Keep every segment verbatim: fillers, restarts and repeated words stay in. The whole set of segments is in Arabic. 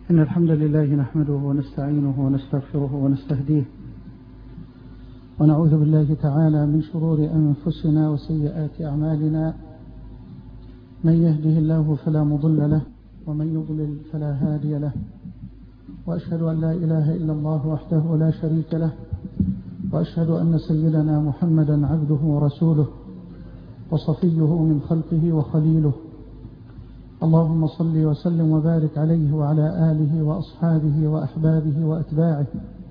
إن الحمد لله نحمده ونستعينه ونستغفره ونستهديه ونعوذ بالله تعالى من شرور أنفسنا وسيئات أعمالنا. من يهده الله فلا مضل له ومن يضلل فلا هادي له، وأشهد أن لا إله إلا الله وحده لا شريك له، وأشهد أن سيدنا محمدا عبده ورسوله وصفيه من خلقه وخليله. اللهم صل وسلم وبارك عليه وعلى آله وأصحابه وأحبابه وأتباعه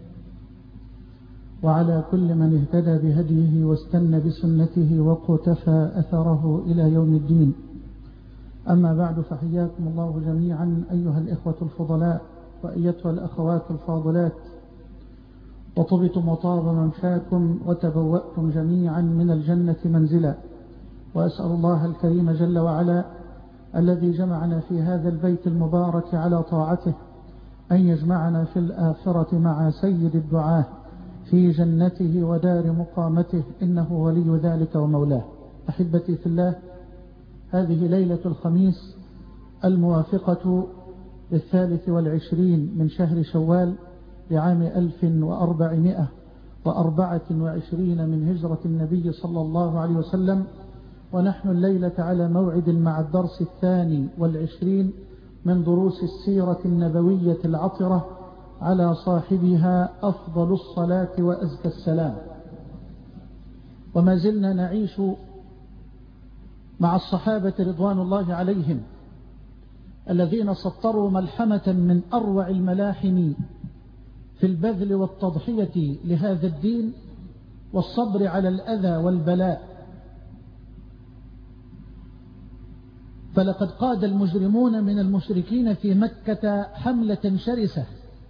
وعلى كل من اهتدى بهديه واستنى بسنته وقتفى أثره إلى يوم الدين. أما بعد، فحياكم الله جميعا أيها الإخوة الفضلاء وأيتها الأخوات الفاضلات، وطبتم وطاب ممشاكم وتبوأتم جميعا من الجنة منزلا. وأسأل الله الكريم جل وعلا الذي جمعنا في هذا البيت المبارك على طاعته أن يجمعنا في الآخرة مع سيد الدعاة في جنته ودار مقامته، إنه ولي ذلك ومولاه. أحبتي في الله، هذه ليلة الخميس الموافقة للثالث والعشرين من شهر شوال لعام ألف وأربعمائة وأربعة وعشرين من هجرة النبي صلى الله عليه وسلم، ونحن الليلة على موعد مع الدرس الثاني والعشرين من دروس السيرة النبوية العطرة على صاحبها أفضل الصلاة وأزكى السلام. وما زلنا نعيش مع الصحابة رضوان الله عليهم الذين سطروا ملحمة من أروع الملاحم في البذل والتضحية لهذا الدين والصبر على الأذى والبلاء. فلقد قاد المجرمون من المشركين في مكة حملة شرسة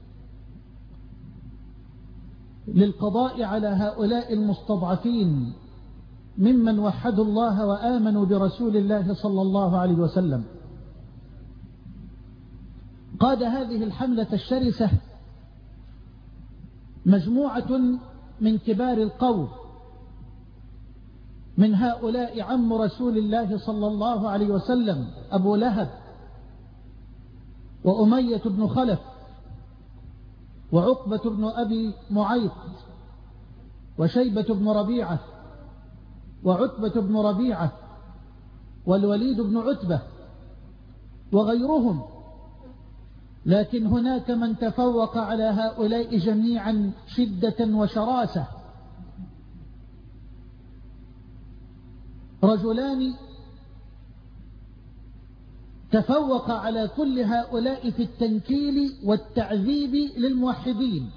للقضاء على هؤلاء المستضعفين ممن وحدوا الله وآمنوا برسول الله صلى الله عليه وسلم. قاد هذه الحملة الشرسة مجموعة من كبار القوم، من هؤلاء عم رسول الله صلى الله عليه وسلم أبو لهب وأمية بن خلف وعقبة بن أبي معيط وشيبة بن ربيعة وعتبة بن ربيعة والوليد بن عتبة وغيرهم. لكن هناك من تفوق على هؤلاء جميعا شدة وشراسة، رجلان تفوق على كل هؤلاء في التنكيل والتعذيب للموحدين،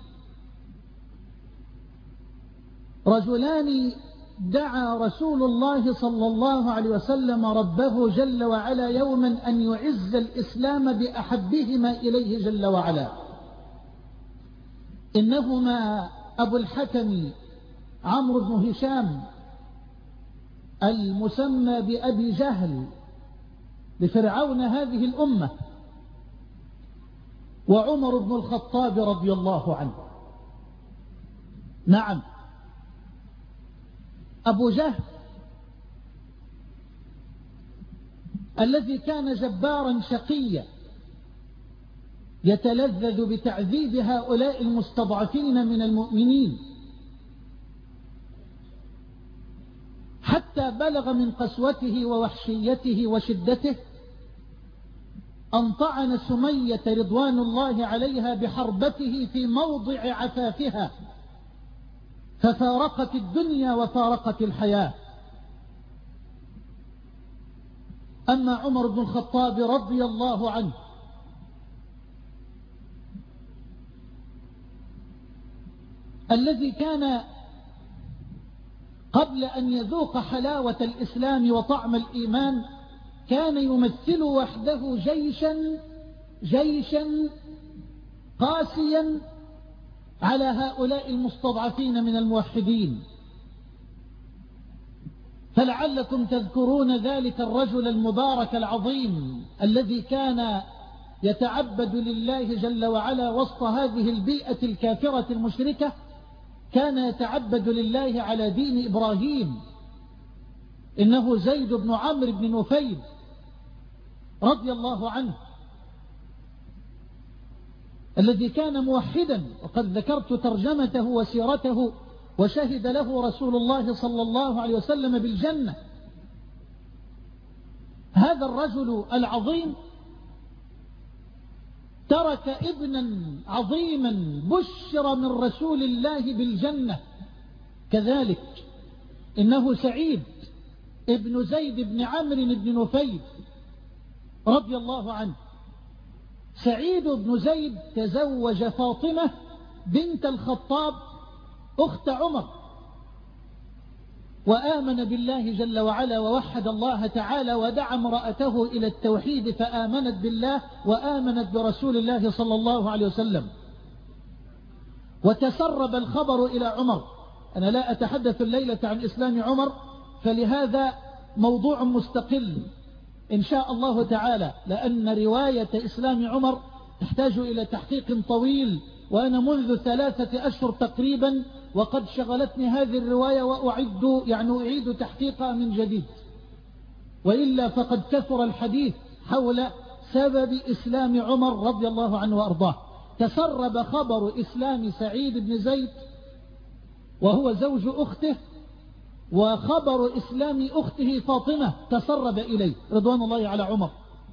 رجلان دعا رسول الله صلى الله عليه وسلم ربه جل وعلا يوما أن يعز الإسلام بأحبهما إليه جل وعلا. إنهما أبو الحكم عمرو بن هشام المسمى بأبي جهل لفرعون هذه الأمة، وعمر بن الخطاب رضي الله عنه. نعم، أبو جهل الذي كان جبارا شقيا يتلذذ بتعذيب هؤلاء المستضعفين من المؤمنين، حتى بلغ من قسوته ووحشيته وشدته أن طعن سمية رضوان الله عليها بحربته في موضع عفافها، ففارقت الدنيا وفارقت الحياة. أما عمر بن الخطاب رضي الله عنه الذي كان قبل أن يذوق حلاوة الإسلام وطعم الإيمان كان يمثل وحده جيشا جيشا قاسيا على هؤلاء المستضعفين من الموحدين. فلعلكم تذكرون ذلك الرجل المبارك العظيم الذي كان يتعبد لله جل وعلا وسط هذه البيئة الكافرة المشركة، كان يتعبد لله على دين إبراهيم، إنه زيد بن عمرو بن نفيل رضي الله عنه. الذي كان موحدا، وقد ذكرت ترجمته وسيرته، وشهد له رسول الله صلى الله عليه وسلم بالجنة. هذا الرجل العظيم ترك ابنا عظيما بشر من رسول الله بالجنة كذلك، إنه سعيد ابن زيد بن عمرو بن نفيل رضي الله عنه. سعيد بن زيد تزوج فاطمة بنت الخطاب أخت عمر، وآمن بالله جل وعلا ووحد الله تعالى ودعا امرأته إلى التوحيد، فآمنت بالله وآمنت برسول الله صلى الله عليه وسلم. وتسرب الخبر إلى عمر. أنا لا أتحدث الليلة عن إسلام عمر، فلهذا موضوع مستقل إن شاء الله تعالى، لأن رواية إسلام عمر تحتاج إلى تحقيق طويل، وأنا منذ ثلاثة أشهر تقريبا وقد شغلتني هذه الرواية وأعد يعني أعيد تحقيقها من جديد، وإلا فقد كثر الحديث حول سبب إسلام عمر رضي الله عنه وأرضاه. تسرب خبر إسلام سعيد بن زيد وهو زوج أخته، وخبر إسلام أخته فاطمة تسرب إليه رضوان الله على عمر،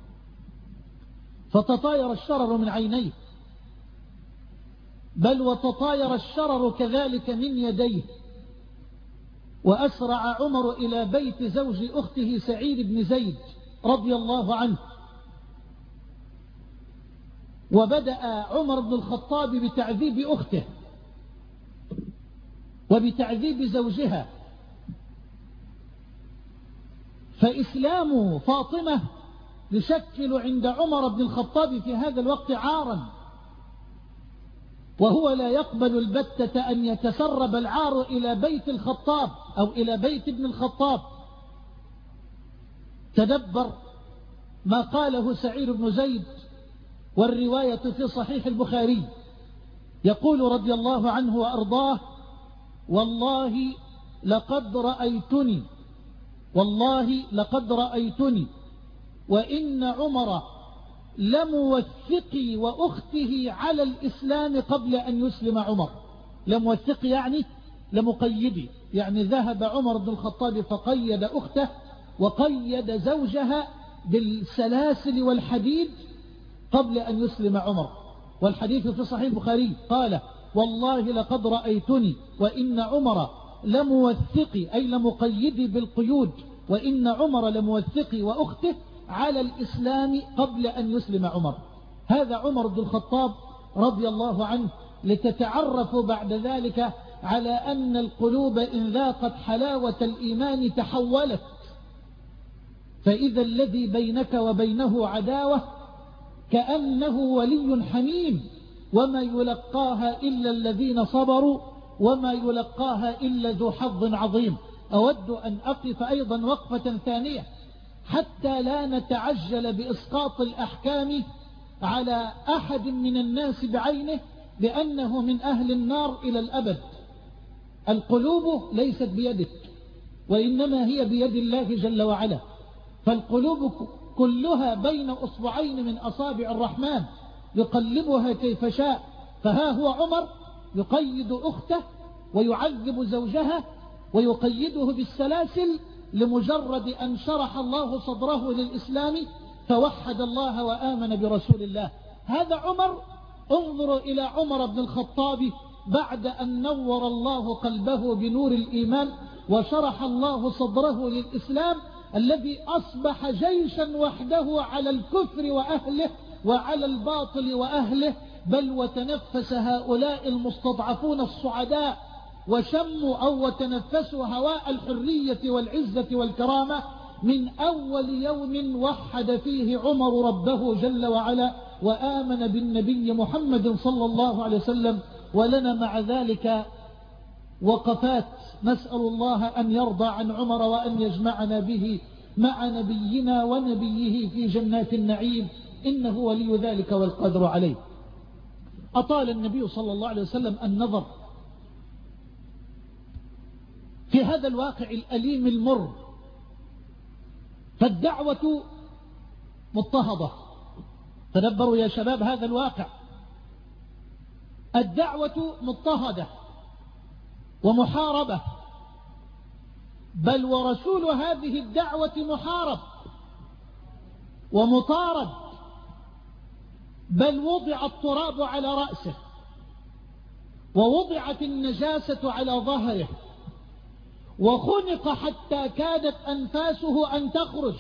فتطاير الشرر من عينيه، بل وتطاير الشرر كذلك من يديه. وأسرع عمر إلى بيت زوج أخته سعيد بن زيد رضي الله عنه، وبدأ عمر بن الخطاب بتعذيب أخته وبتعذيب زوجها. فإسلام فاطمة يشكل عند عمر بن الخطاب في هذا الوقت عارا، وهو لا يقبل البتة أن يتسرب العار إلى بيت الخطاب أو إلى بيت ابن الخطاب. تدبر ما قاله سعيد بن زيد، والرواية في صحيح البخاري، يقول رضي الله عنه وأرضاه: والله لقد رأيتني والله لقد رأيتني وإن عمر لموثقي وأخته على الإسلام قبل أن يسلم عمر. لموثقي يعني لمقيدي، يعني ذهب عمر بن الخطاب فقيد أخته وقيد زوجها بالسلاسل والحديد قبل أن يسلم عمر. والحديث في صحيح البخاري قال: والله لقد رأيتني وإن عمر لموثقي، أي لمقيدي بالقيود، وإن عمر لموثقي وأخته على الإسلام قبل أن يسلم عمر. هذا عمر بن الخطاب رضي الله عنه، لتتعرفوا بعد ذلك على أن القلوب إن ذاقت حلاوة الإيمان تحولت، فإذا الذي بينك وبينه عداوة كأنه ولي حميم، وما يلقاها إلا الذين صبروا وما يلقاها إلا ذو حظ عظيم. أود أن أقف أيضا وقفة ثانية حتى لا نتعجل بإسقاط الأحكام على أحد من الناس بعينه بأنه من أهل النار إلى الأبد. القلوب ليست بيدك، وإنما هي بيد الله جل وعلا، فالقلوب كلها بين أصبعين من أصابع الرحمن يقلبها كيف شاء. فها هو عمر يقيد أخته ويعذب زوجها ويقيده بالسلاسل لمجرد أن شرح الله صدره للإسلام فوحد الله وآمن برسول الله. هذا عمر. انظروا إلى عمر بن الخطاب بعد أن نور الله قلبه بنور الإيمان وشرح الله صدره للإسلام، الذي أصبح جيشا وحده على الكفر وأهله وعلى الباطل وأهله، بل وتنفس هؤلاء المستضعفون الصعداء وشموا أو وتنفسوا هواء الحرية والعزة والكرامة من أول يوم وحد فيه عمر ربه جل وعلا وآمن بالنبي محمد صلى الله عليه وسلم. ولنا مع ذلك وقفات، نسأل الله أن يرضى عن عمر وأن يجمعنا به مع نبينا ونبيه في جنات النعيم، إنه ولي ذلك والقدر عليه. أطال النبي صلى الله عليه وسلم النظر في هذا الواقع الأليم المر، فالدعوة مضطهدة. تدبروا يا شباب هذا الواقع، الدعوة مضطهدة ومحاربة، بل ورسول هذه الدعوة محارب ومطارد، بل وضع التراب على رأسه ووضعت النجاسة على ظهره وخنق حتى كادت أنفاسه أن تخرج،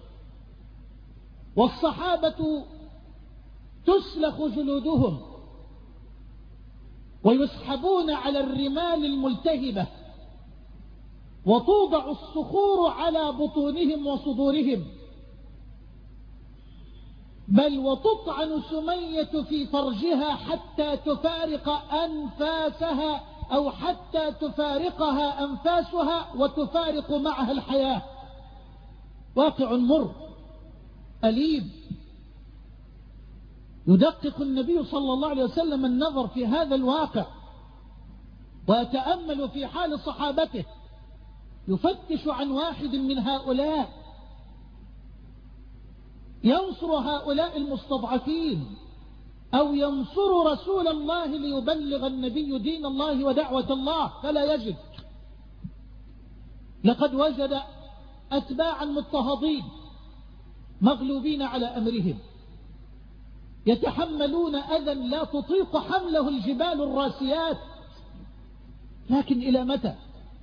والصحابة تسلخ جلودهم ويسحبون على الرمال الملتهبة وتوضع الصخور على بطونهم وصدورهم، بل وتطعن سمية في فرجها حتى تفارق أنفاسها أو حتى تفارقها أنفاسها وتفارق معها الحياة. واقع مر أليم. يدقق النبي صلى الله عليه وسلم النظر في هذا الواقع ويتأمل في حال صحابته، يفتش عن واحد من هؤلاء ينصر هؤلاء المستضعفين أو ينصر رسول الله ليبلغ النبي دين الله ودعوة الله، فلا يجد. لقد وجد أتباعا مضطهدين مغلوبين على أمرهم، يتحملون أذى لا تطيق حمله الجبال الراسيات، لكن إلى متى؟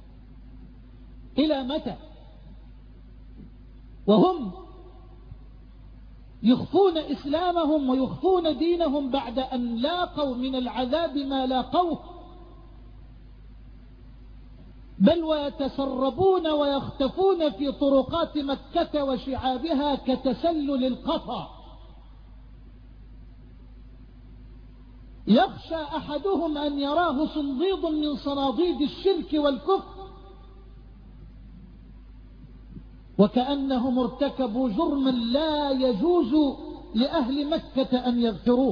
إلى متى؟ وهم يخفون إسلامهم ويخفون دينهم بعد أن لاقوا من العذاب ما لاقوه، بل ويتسربون ويختفون في طرقات مكة وشعابها كتسلل القطع. يخشى أحدهم أن يراه صنديد من صناديد الشرك والكفر وكأنهم ارتكبوا جرما لا يجوز لأهل مكة أن يغفروه.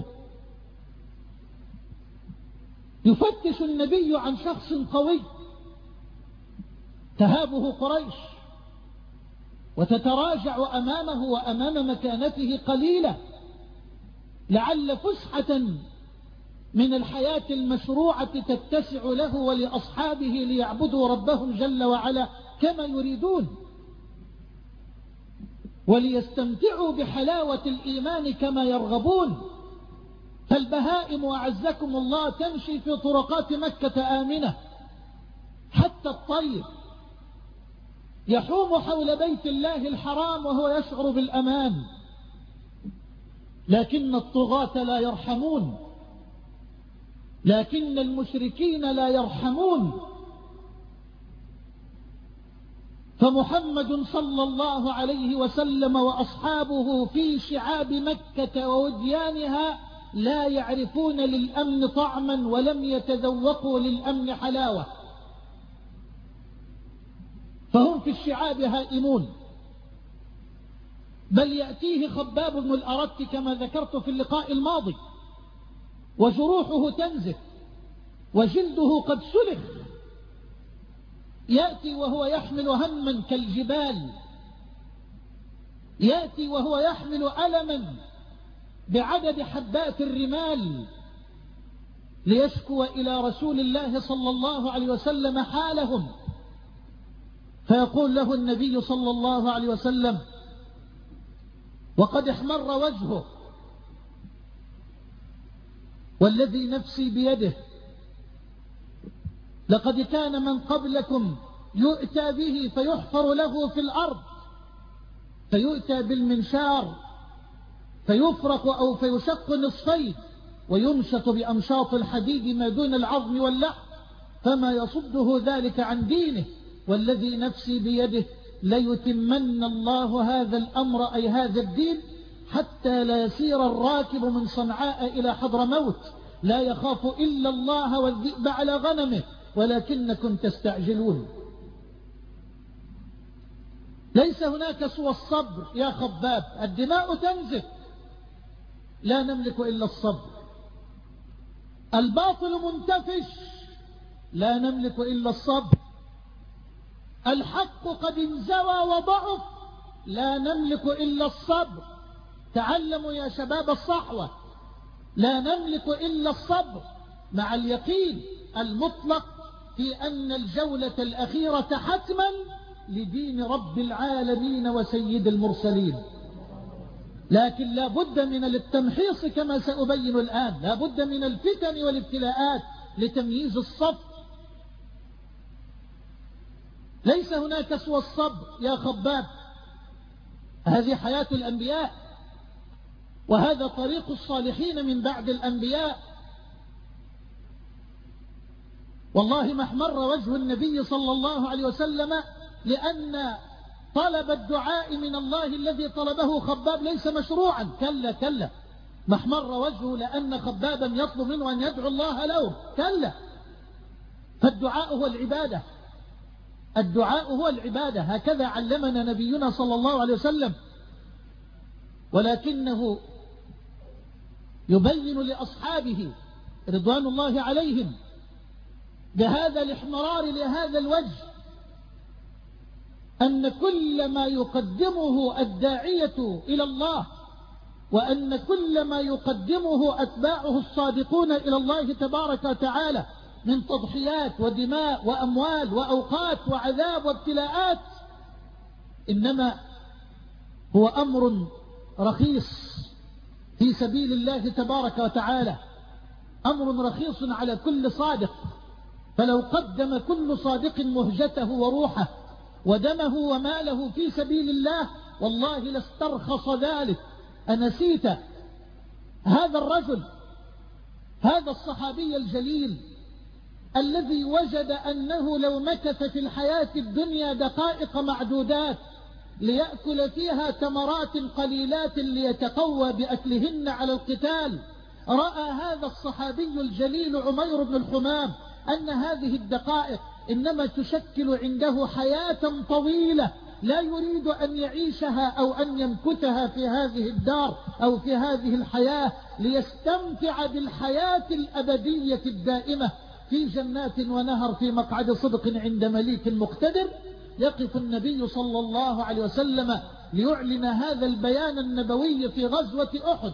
يفتش النبي عن شخص قوي تهابه قريش وتتراجع أمامه وأمام مكانته قليلة، لعل فسحة من الحياة المشروعة تتسع له ولأصحابه ليعبدوا ربهم جل وعلا كما يريدون وليستمتعوا بحلاوة الإيمان كما يرغبون. فالبهائم أعزكم الله تمشي في طرقات مكة آمنة، حتى الطير يحوم حول بيت الله الحرام وهو يشعر بالأمان، لكن الطغاة لا يرحمون، لكن المشركين لا يرحمون. فمحمد صلى الله عليه وسلم وأصحابه في شعاب مكة ووديانها لا يعرفون للأمن طعما ولم يتذوقوا للأمن حلاوة، فهم في الشعاب هائمون. بل يأتيه خباب بن الأرت كما ذكرت في اللقاء الماضي وجروحه تنزف وجلده قد سلخ، يأتي وهو يحمل هما كالجبال، يأتي وهو يحمل ألما بعدد حبات الرمال ليشكو إلى رسول الله صلى الله عليه وسلم حالهم، فيقول له النبي صلى الله عليه وسلم وقد احمر وجهه والذي نفسي بيده لقد كان من قبلكم يؤتى به فيحفر له في الأرض، فيؤتى بالمنشار فيفرق أو فيشق نصفين ويمشط بأمشاط الحديد ما دون العظم واللحم، فما يصده ذلك عن دينه، والذي نفسي بيده ليتمن الله هذا الأمر أي هذا الدين حتى لا يسير الراكب من صنعاء إلى حضرموت لا يخاف إلا الله والذئب على غنمه ولكنكم تستعجلون. ليس هناك سوى الصبر يا خباب، الدماء تنزف لا نملك إلا الصبر، الباطل منتفش لا نملك إلا الصبر، الحق قد انزوى وضعف لا نملك إلا الصبر. تعلموا يا شباب الصحوة، لا نملك إلا الصبر، مع اليقين المطلق في أن الجولة الأخيرة حتما لدين رب العالمين وسيد المرسلين. لكن لا بد من التمحيص كما سأبين الآن، لا بد من الفتن والابتلاءات لتمييز الصف. ليس هناك سوى الصبر يا خباب. هذه حياة الأنبياء، وهذا طريق الصالحين من بعد الأنبياء. والله ما احمر وجه النبي صلى الله عليه وسلم لأن طلب الدعاء من الله الذي طلبه خباب ليس مشروعا، كلا كلا. ما احمر وجهه لأن خبابا يطلب منه أن يدعو الله له، كلا. فالدعاء هو العبادة، الدعاء هو العبادة، هكذا علمنا نبينا صلى الله عليه وسلم. ولكنه يبين لأصحابه رضوان الله عليهم بهذا الاحمرار لهذا الوجه أن كل ما يقدمه الداعية إلى الله، وأن كل ما يقدمه أتباعه الصادقون إلى الله تبارك وتعالى من تضحيات ودماء وأموال وأوقات وعذاب وابتلاءات، إنما هو أمر رخيص في سبيل الله تبارك وتعالى، أمر رخيص على كل صادق. فلو قدم كل صادق مهجته وروحه ودمه وماله في سبيل الله والله لاسترخص ذلك. أنسيت هذا الرجل، هذا الصحابي الجليل الذي وجد أنه لو مكث في الحياة الدنيا دقائق معدودات ليأكل فيها تمرات قليلات ليتقوى بأكلهن على القتال، رأى هذا الصحابي الجليل عمير بن الحمام أن هذه الدقائق إنما تشكل عنده حياة طويلة لا يريد أن يعيشها أو أن يمكثها في هذه الدار أو في هذه الحياة، ليستمتع بالحياة الأبدية الدائمة في جنات ونهر في مقعد صدق عند مليك مقتدر. يقف النبي صلى الله عليه وسلم ليعلن هذا البيان النبوي في غزوة أحد: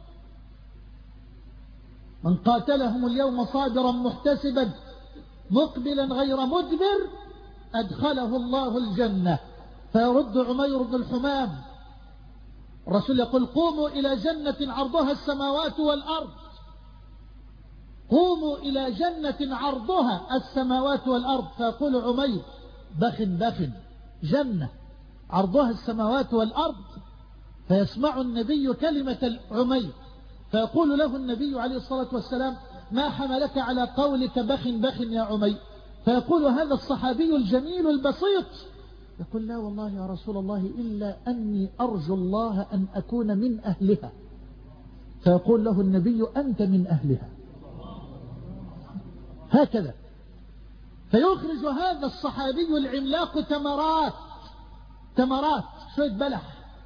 من قاتلهم اليوم صابرا محتسبا مقبلا غير مدبر أدخله الله الجنة. فيرد عمير بن الحمام، الرسول يقول: قوموا إلى جنة عرضها السماوات والأرض، قوموا إلى جنة عرضها السماوات والأرض. فيقول عمير: بخ بخ، جنة عرضها السماوات والأرض. فيسمع النبي كلمة عمير فيقول له النبي عليه الصلاة والسلام: ما حملك على قولك بخ بخ يا عمير؟ فيقول هذا الصحابي الجميل البسيط، يقول: لا والله يا رسول الله إلا أني أرجو الله أن أكون من أهلها. فيقول له النبي: أنت من أهلها. هكذا فيخرج هذا الصحابي العملاق تمرات تمرات شوية بلح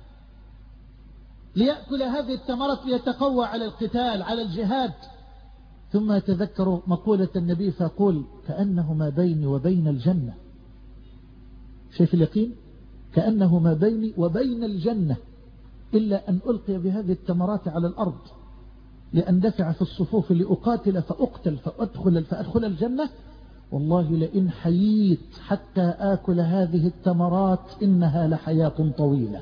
ليأكل هذه التمرات ليتقوى على القتال على الجهاد، ثم يتذكر مقولة النبي فيقول: كأنه ما بيني وبين الجنة. شايف اليقين؟ كأنه ما بيني وبين الجنة إلا أن ألقي بهذه التمرات على الأرض لأندفع في الصفوف لأقاتل فأقتل فأدخل فأدخل الجنة. والله لئن حييت حتى آكل هذه التمرات إنها لحياة طويلة.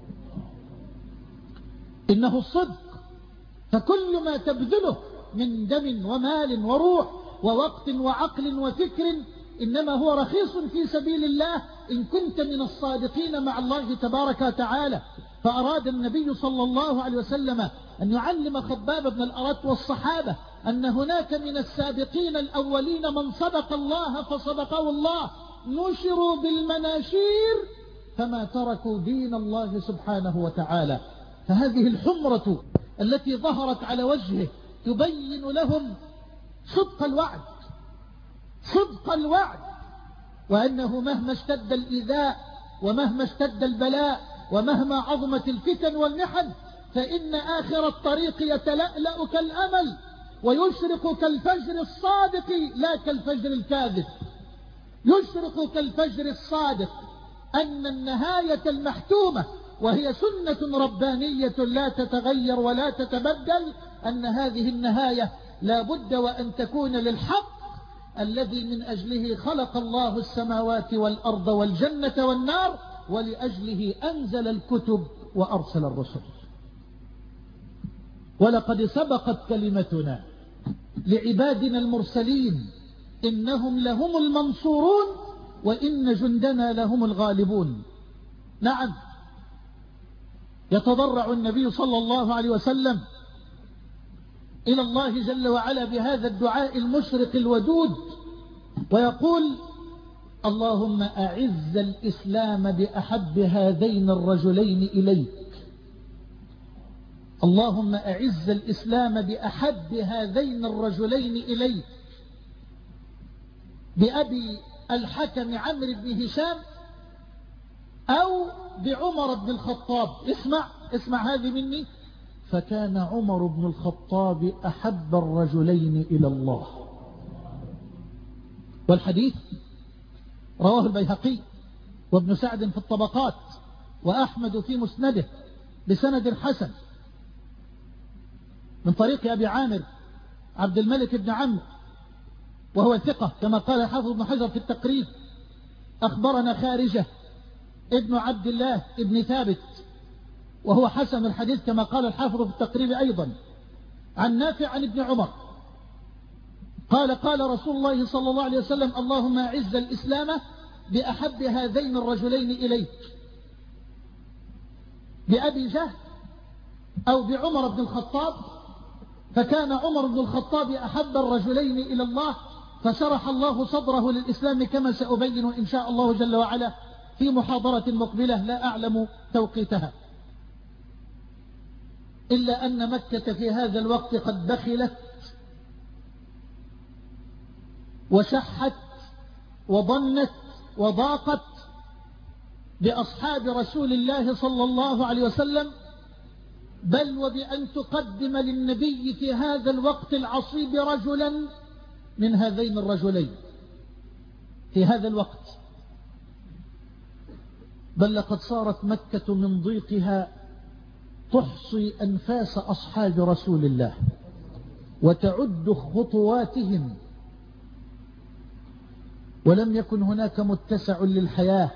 إنه الصدق. فكل ما تبذله من دم ومال وروح ووقت وعقل وفكر إنما هو رخيص في سبيل الله إن كنت من الصادقين مع الله تبارك وتعالى. فأراد النبي صلى الله عليه وسلم أن يعلم خباب بن الأرت والصحابة أن هناك من السابقين الأولين من صدق الله فصدقه الله، نشروا بالمناشير فما تركوا دين الله سبحانه وتعالى. فهذه الحمرة التي ظهرت على وجهه تبين لهم صدق الوعد، صدق الوعد، وأنه مهما اشتد الإيذاء ومهما اشتد البلاء ومهما عظمت الفتن والمحن فإن آخر الطريق يتلألأ كالأمل ويشرق كالفجر الصادق لا كالفجر الكاذب. يشرق كالفجر الصادق أن النهاية المحتومة وهي سنة ربانية لا تتغير ولا تتبدل، أن هذه النهاية لا بد وأن تكون للحق الذي من أجله خلق الله السماوات والأرض والجنة والنار، ولأجله أنزل الكتب وأرسل الرسل. ولقد سبقت كلمتنا لعبادنا المرسلين إنهم لهم المنصورون وإن جندنا لهم الغالبون. نعم، يتضرع النبي صلى الله عليه وسلم إلى الله جل وعلا بهذا الدعاء المشرق الودود، ويقول: اللهم أعز الإسلام بأحب هذين الرجلين إليك. اللهم أعز الإسلام بأحب هذين الرجلين إليك، بأبي الحكم عمرو بن هشام أو بعمر بن الخطاب. اسمع اسمع هذه مني: فكان عمر بن الخطاب أحب الرجلين إلى الله. والحديث رواه البيهقي وابن سعد في الطبقات وأحمد في مسنده بسند حسن من طريق أبي عامر عبد الملك بن عمرو، وهو ثقة كما قال الحافظ ابن حجر في التقريب: أخبرنا خارجة ابن عبد الله ابن ثابت، وهو حسن الحديث كما قال الحافظ في التقريب أيضا، عن نافع عن ابن عمر قال: قال رسول الله صلى الله عليه وسلم: اللهم أعز الإسلام بأحب هذين الرجلين إليك، بأبي جهل أو بعمر بن الخطاب. فكان عمر بن الخطاب أحب الرجلين إلى الله، فشرح الله صدره للإسلام كما سأبين إن شاء الله جل وعلا في محاضرة مقبلة لا أعلم توقيتها. إلا أن مكة في هذا الوقت قد بخلت وشحت وضنت وضاقت بأصحاب رسول الله صلى الله عليه وسلم، بل وبأن تقدم للنبي في هذا الوقت العصيب رجلا من هذين الرجلين في هذا الوقت. بل لقد صارت مكة من ضيقها تحصي أنفاس أصحاب رسول الله وتعد خطواتهم، ولم يكن هناك متسع للحياة.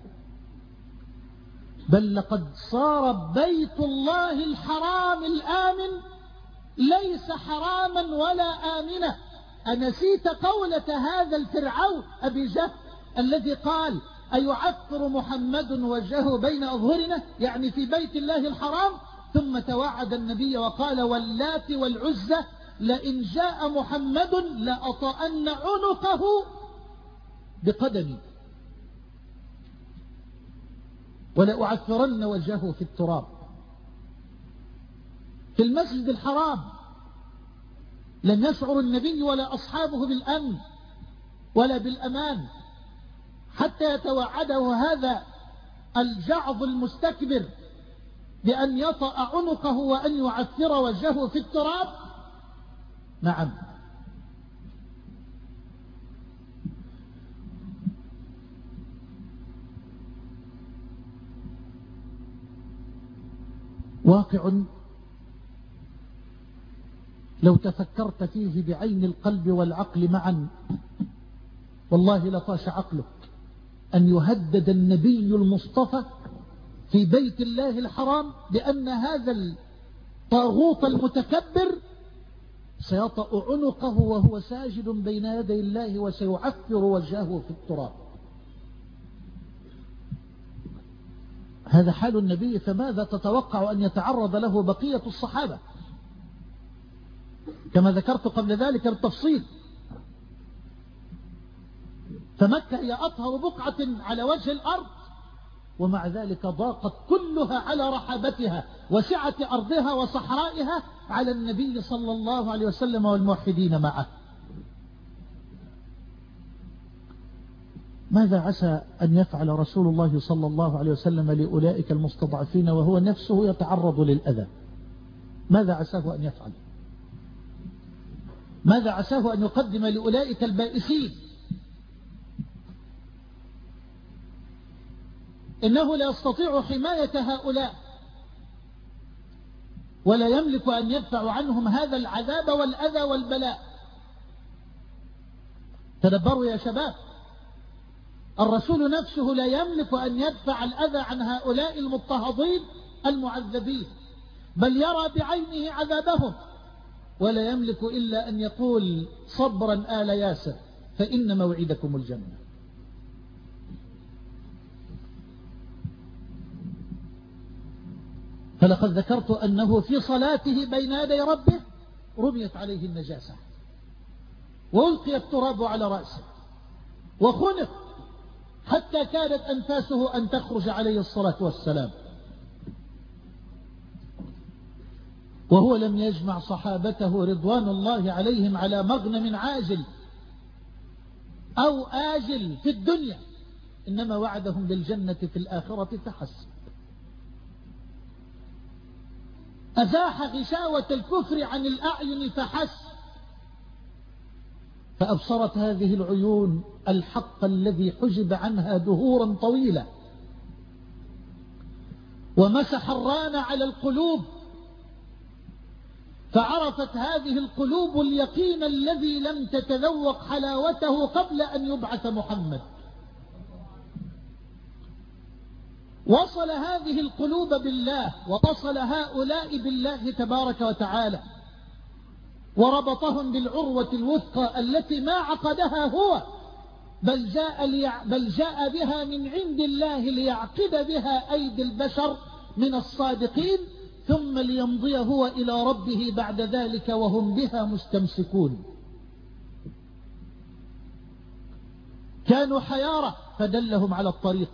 بل لقد صار بيت الله الحرام الآمن ليس حراما ولا آمنا. أنسيت قولة هذا الفرعون أبي جهل الذي قال: أيعفر محمد وجهه بين أظهرنا، يعني في بيت الله الحرام؟ ثم توعد النبي وقال: واللات والعزى لئن جاء محمد لأطأن عنقه بقدمي ولأعثرن وجهه في التراب. في المسجد الحرام لم يشعر النبي ولا أصحابه بالأمن ولا بالأمان حتى يتوعده هذا الجعظ المستكبر بأن يطأ عنقه وأن يعثر وجهه في التراب. نعم، واقع لو تفكرت فيه بعين القلب والعقل معا والله لطاش عقلك أن يهدد النبي المصطفى في بيت الله الحرام بأن هذا الطاغوت المتكبر سيطأ عنقه وهو ساجد بين يدي الله وسيعفر وجهه في التراب. هذا حال النبي، فماذا تتوقع أن يتعرض له بقية الصحابة؟ كما ذكرت قبل ذلك بالتفصيل، فمكة هي أطهر بقعة على وجه الأرض، ومع ذلك ضاقت كلها على رحابتها وسعة أرضها وصحرائها على النبي صلى الله عليه وسلم والموحدين معه. ماذا عسى أن يفعل رسول الله صلى الله عليه وسلم لأولئك المستضعفين وهو نفسه يتعرض للأذى؟ ماذا عساه أن يفعل؟ ماذا عساه أن يقدم لأولئك البائسين؟ إنه لا يستطيع حماية هؤلاء ولا يملك أن يدفع عنهم هذا العذاب والأذى والبلاء. تدبروا يا شباب، الرسول نفسه لا يملك أن يدفع الأذى عن هؤلاء المضطهدين المعذبين، بل يرى بعينه عذابهم، ولا يملك إلا أن يقول صبرا آل ياسر فإن موعدكم الجنة. فلقد ذكرت أنه في صلاته بين يدي ربه رميت عليه النجاسة وألقي التراب على رأسه وخنق حتى كادت أنفاسه أن تخرج عليه الصلاة والسلام، وهو لم يجمع صحابته رضوان الله عليهم على مغنم عاجل أو آجل في الدنيا، إنما وعدهم بالجنة في الآخرة فحسب. أزاح غشاوة الكفر عن الأعين فحسب، فأبصرت هذه العيون الحق الذي حجب عنها دهورا طويلة، ومسح الران على القلوب، فعرفت هذه القلوب اليقين الذي لم تتذوق حلاوته قبل أن يبعث محمد. وصل هذه القلوب بالله، ووصل هؤلاء بالله تبارك وتعالى، وربطهم بالعروة الوثقى التي ما عقدها هو، بل جاء, ليع... بل جاء بها من عند الله ليعقد بها أيدي البشر من الصادقين، ثم ليمضي هو إلى ربه بعد ذلك وهم بها مستمسكون. كانوا حيارى فدلهم على الطريق،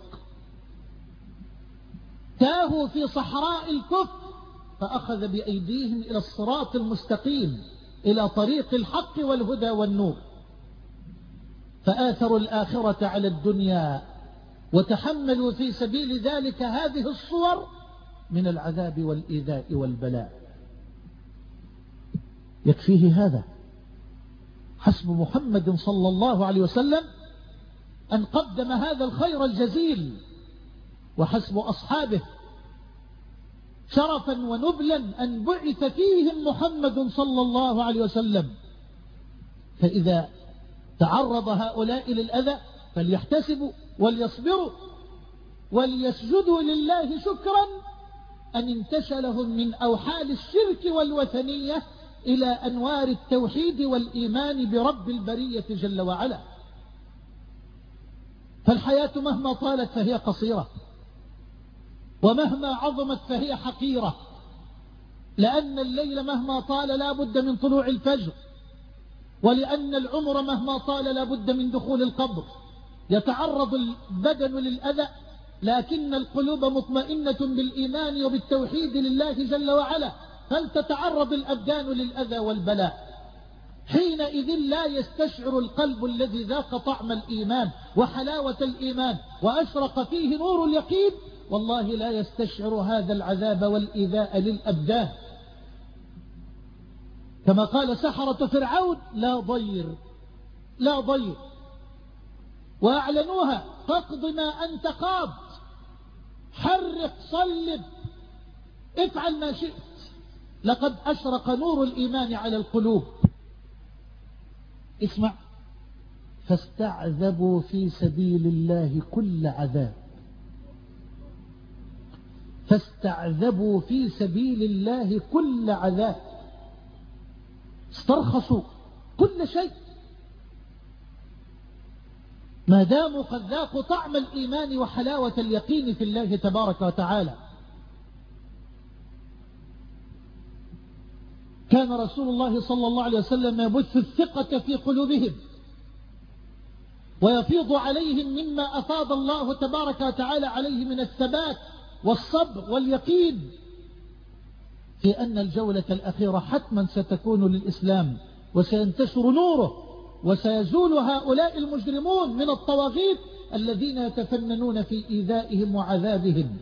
تاهوا في صحراء الكفر فأخذ بأيديهم إلى الصراط المستقيم، إلى طريق الحق والهدى والنور، فآثروا الآخرة على الدنيا وتحملوا في سبيل ذلك هذه الصور من العذاب والإيذاء والبلاء. يكفيه هذا، حسب محمد صلى الله عليه وسلم أن قدم هذا الخير الجزيل، وحسب أصحابه شرفا ونبلا أن بعث فيهم محمد صلى الله عليه وسلم. فإذا تعرض هؤلاء للأذى فليحتسبوا وليصبروا وليسجدوا لله شكرا أن انتشلهم من أوحال الشرك والوثنية إلى أنوار التوحيد والإيمان برب البرية جل وعلا. فالحياة مهما طالت فهي قصيرة، ومهما عظمت فهي حقيرة، لأن الليل مهما طال لا بد من طلوع الفجر، ولأن العمر مهما طال لا بد من دخول القبر. يتعرض البدن للأذى لكن القلوب مطمئنة بالإيمان وبالتوحيد لله جل وعلا، فلتتعرض الأبدان للأذى والبلاء. حينئذ لا يستشعر القلب الذي ذاق طعم الإيمان وحلاوة الإيمان وأشرق فيه نور اليقين، والله لا يستشعر هذا العذاب والإيذاء للأبدان. كما قال سحرة فرعون: لا ضير لا ضير، وأعلنوها: فاقض ما أنت قاض، حرق صلب، افعل ما شئت، لقد أشرق نور الإيمان على القلوب. اسمع: فاستعذبوا في سبيل الله كل عذاب، فاستعذبوا في سبيل الله كل عذاب، استرخصوا كل شيء ما داموا قد ذاقوا طعم الإيمان وحلاوة اليقين في الله تبارك وتعالى. كان رسول الله صلى الله عليه وسلم يبث الثقة في قلوبهم ويفيض عليهم مما أفاض الله تبارك وتعالى عليه من الثبات والصبر واليقين في أن الجولة الأخيرة حتما ستكون للإسلام، وسينتشر نوره، وسيزول هؤلاء المجرمون من الطواغيت الذين يتفننون في إيذائهم وعذابهم.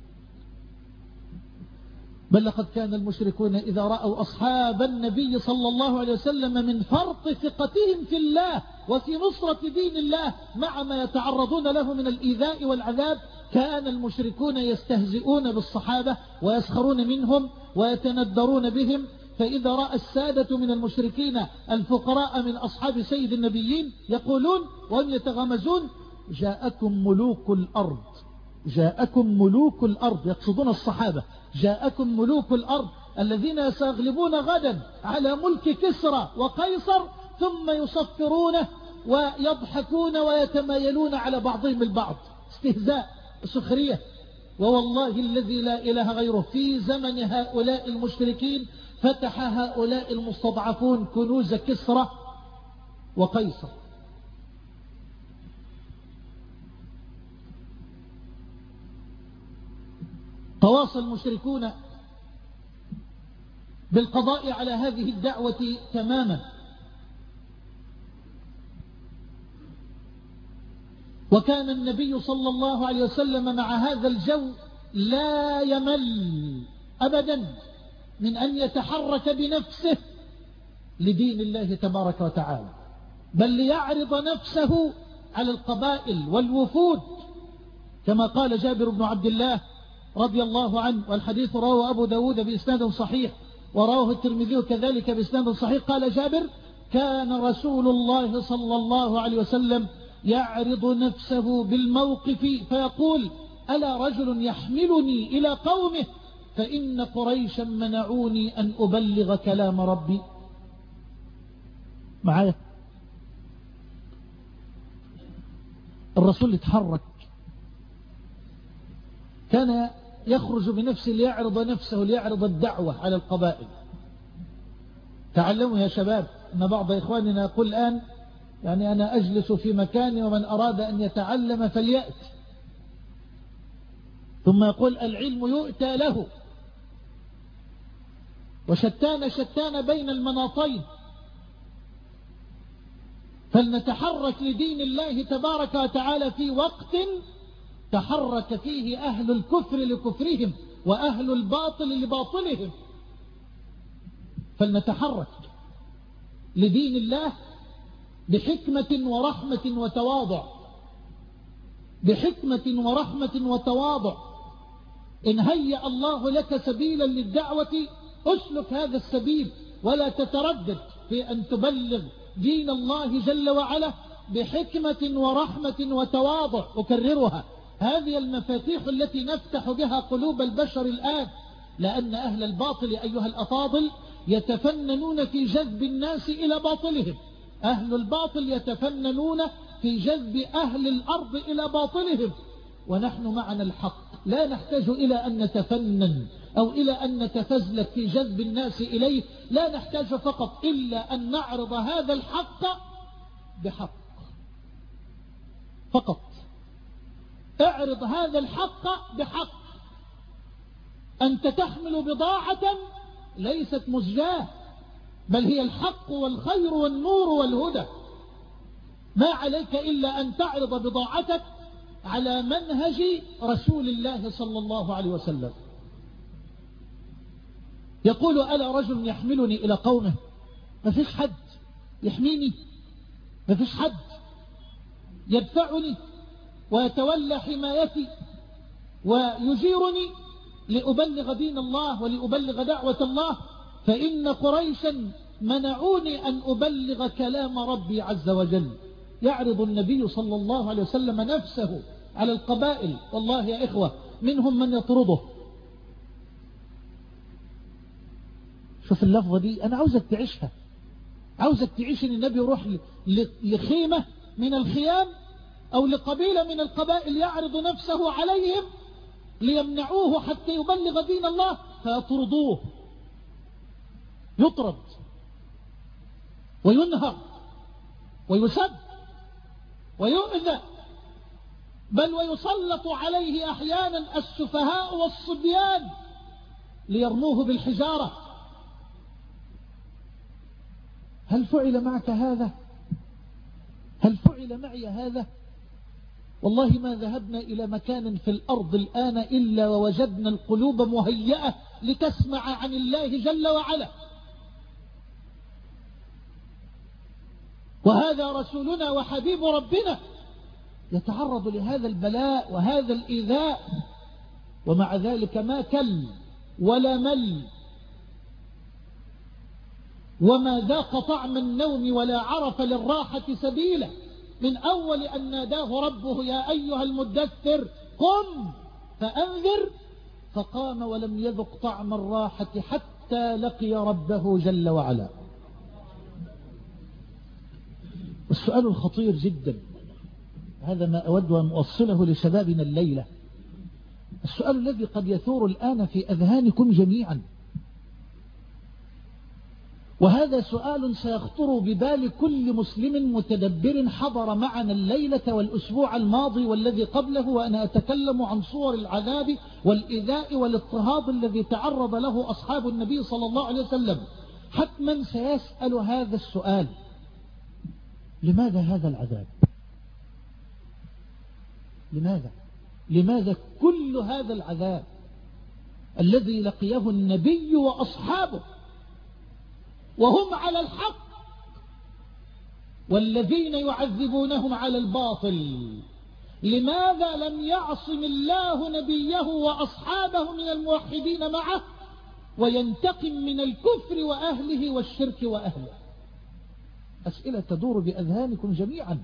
بل لقد كان المشركون إذا رأوا أصحاب النبي صلى الله عليه وسلم من فرط ثقتهم في الله وفي نصرة دين الله مع ما يتعرضون له من الإيذاء والعذاب، كان المشركون يستهزئون بالصحابة ويسخرون منهم ويتندرون بهم. فإذا رأى السادة من المشركين الفقراء من أصحاب سيد النبيين يقولون وهم يتغمزون: جاءكم ملوك الأرض، جاءكم ملوك الأرض، يقصدون الصحابة، جاءكم ملوك الأرض الذين سيغلبون غدا على ملك كسرى وقيصر، ثم يصفرونه ويضحكون ويتمايلون على بعضهم البعض، استهزاء سخرية. ووالله الذي لا إله غيره في زمن هؤلاء المشركين فتح هؤلاء المستضعفون كنوز كسرى وقيصر. تواصل المشركون بالقضاء على هذه الدعوة تماما، وكان النبي صلى الله عليه وسلم مع هذا الجو لا يمل أبدا من أن يتحرك بنفسه لدين الله تبارك وتعالى، بل ليعرض نفسه على القبائل والوفود، كما قال جابر بن عبد الله رضي الله عنه، والحديث رواه أبو داود بإسناد صحيح ورواه الترمذي كذلك بإسناد صحيح. قال جابر: كان رسول الله صلى الله عليه وسلم يعرض نفسه بالموقف فيقول: ألا رجل يحملني إلى قومه فإن قريشا منعوني أن أبلغ كلام ربي. معايا الرسول يتحرك، كان يخرج بنفسه ليعرض نفسه ليعرض الدعوة على القبائل. تعلموا يا شباب أن بعض إخواننا يقول الآن: يعني أنا أجلس في مكاني ومن أراد أن يتعلم فليأت، ثم يقول: العلم يؤتى له، وشتان شتان بين المناطين. فلنتحرك لدين الله تبارك وتعالى في وقت تحرك فيه أهل الكفر لكفرهم وأهل الباطل لباطلهم. فلنتحرك لدين الله بحكمة ورحمة وتواضع، بحكمة ورحمة وتواضع. إن هيأ الله لك سبيلا للدعوة أسلك هذا السبيل، ولا تتردد في أن تبلغ دين الله جل وعلا بحكمة ورحمة وتواضع. أكررها: هذه المفاتيح التي نفتح بها قلوب البشر الآن، لأن أهل الباطل أيها الأفاضل يتفننون في جذب الناس إلى باطلهم. أهل الباطل يتفننون في جذب أهل الأرض إلى باطلهم، ونحن معنا الحق، لا نحتاج إلى أن نتفنن أو إلى أن نتفزلك في جذب الناس إليه، لا نحتاج فقط إلا أن نعرض هذا الحق بحق فقط. اعرض هذا الحق بحق. أنت تحمل بضاعة ليست مزجاة، بل هي الحق والخير والنور والهدى. ما عليك إلا أن تعرض بضاعتك على منهج رسول الله صلى الله عليه وسلم. يقول: ألا رجل يحملني إلى قومه. ما فيش حد يحميني، ما فيش حد يدفعني ويتولى حمايتي ويجيرني لأبلغ دين الله ولأبلغ دعوة الله، فإن قريشا منعوني أن أبلغ كلام ربي عز وجل. يعرض النبي صلى الله عليه وسلم نفسه على القبائل، والله يا إخوة منهم من يطرده. شوف اللفظة دي، أنا عاوزك تعيشها، عاوزك تعيش أن النبي يروح لخيمة من الخيام أو لقبيلة من القبائل يعرض نفسه عليهم ليمنعوه حتى يبلغ دين الله، فيطردوه، يطرد وينهر ويسب ويؤذى، بل ويسلط عليه أحيانا السفهاء والصبيان ليرموه بالحجارة. هل فعل معك هذا؟ هل فعل معي هذا؟ والله ما ذهبنا إلى مكان في الأرض الآن إلا ووجدنا القلوب مهيئة لتسمع عن الله جل وعلا. وهذا رسولنا وحبيب ربنا يتعرض لهذا البلاء وهذا الإيذاء، ومع ذلك ما كل ولا مل وما ذاق طعم النوم ولا عرف للراحة سبيلا، من أول أن ناداه ربه يا أيها المدثر قم فأنذر، فقام ولم يذق طعم الراحة حتى لقي ربه جل وعلا. السؤال الخطير جدا، هذا ما أود أن أوصله لشبابنا الليلة، السؤال الذي قد يثور الآن في أذهانكم جميعا، وهذا سؤال سيخطر ببال كل مسلم متدبر حضر معنا الليلة والأسبوع الماضي والذي قبله، وأنا أتكلم عن صور العذاب والإيذاء والاضطهاد الذي تعرض له أصحاب النبي صلى الله عليه وسلم. حتما سيسأل هذا السؤال: لماذا هذا العذاب؟ لماذا؟ لماذا كل هذا العذاب الذي لقيه النبي وأصحابه وهم على الحق، والذين يعذبونهم على الباطل؟ لماذا لم يعصم الله نبيه وأصحابه من الموحدين معه وينتقم من الكفر وأهله والشرك وأهله؟ أسئلة تدور بأذهانكم جميعا.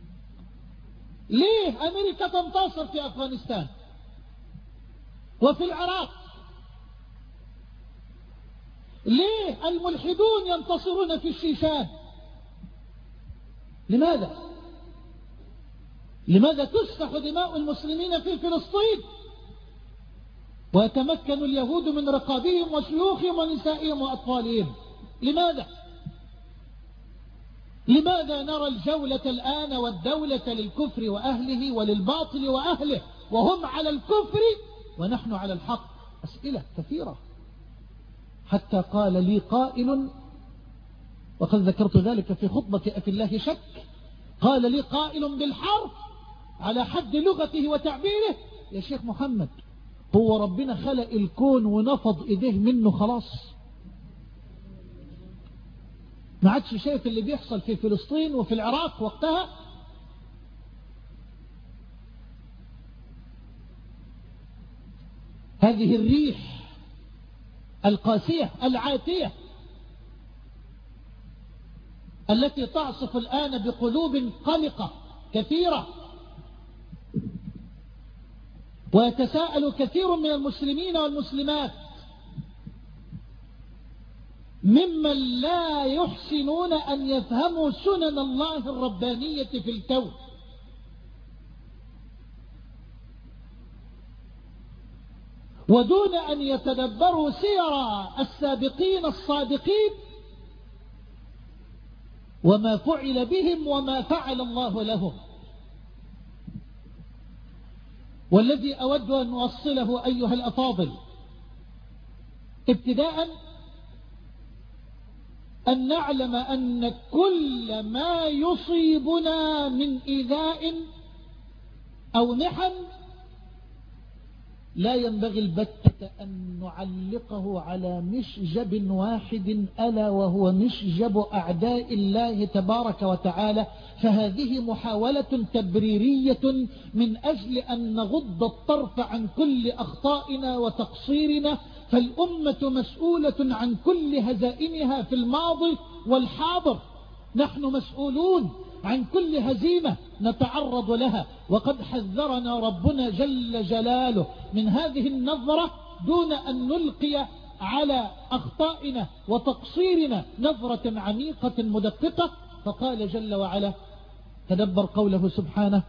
ليه أمريكا تنتصر في أفغانستان وفي العراق؟ ليه الملحدون ينتصرون في الشيشان؟ لماذا؟ لماذا تسفح دماء المسلمين في فلسطين ويتمكن اليهود من رقابهم وشيوخهم ونسائهم وأطفالهم؟ لماذا؟ لماذا نرى الجولة الآن والدولة للكفر وأهله وللباطل وأهله وهم على الكفر ونحن على الحق؟ أسئلة كثيرة. حتى قال لي قائل، وقد ذكرت ذلك في خطبة أفي الله شك، قال لي قائل بالحرف على حد لغته وتعبيره: يا شيخ محمد، هو ربنا خلق الكون ونفض إيديه منه خلاص؟ ما عادش شايف اللي بيحصل في فلسطين وفي العراق وقتها؟ هذه الريح القاسية العاتية التي تعصف الآن بقلوب قلقة كثيرة، ويتساءل كثير من المسلمين والمسلمات ممن لا يحسنون أن يفهموا سنن الله الربانية في الكون. ودون أن يتدبروا سير السابقين الصادقين وما فعل بهم وما فعل الله لهم. والذي أود أن أوصله أيها الأفاضل ابتداء أن نعلم أن كل ما يصيبنا من إيذاء أو محن لا ينبغي البتة أن نعلقه على مشجب واحد، ألا وهو مشجب أعداء الله تبارك وتعالى. فهذه محاولة تبريرية من أجل أن نغض الطرف عن كل أخطائنا وتقصيرنا، فالأمة مسؤولة عن كل هزائمها في الماضي والحاضر. نحن مسؤولون عن كل هزيمة نتعرض لها، وقد حذرنا ربنا جل جلاله من هذه النظرة دون أن نلقي على أخطائنا وتقصيرنا نظرة عميقة مدققة. فقال جل وعلا: تدبر قوله سبحانه: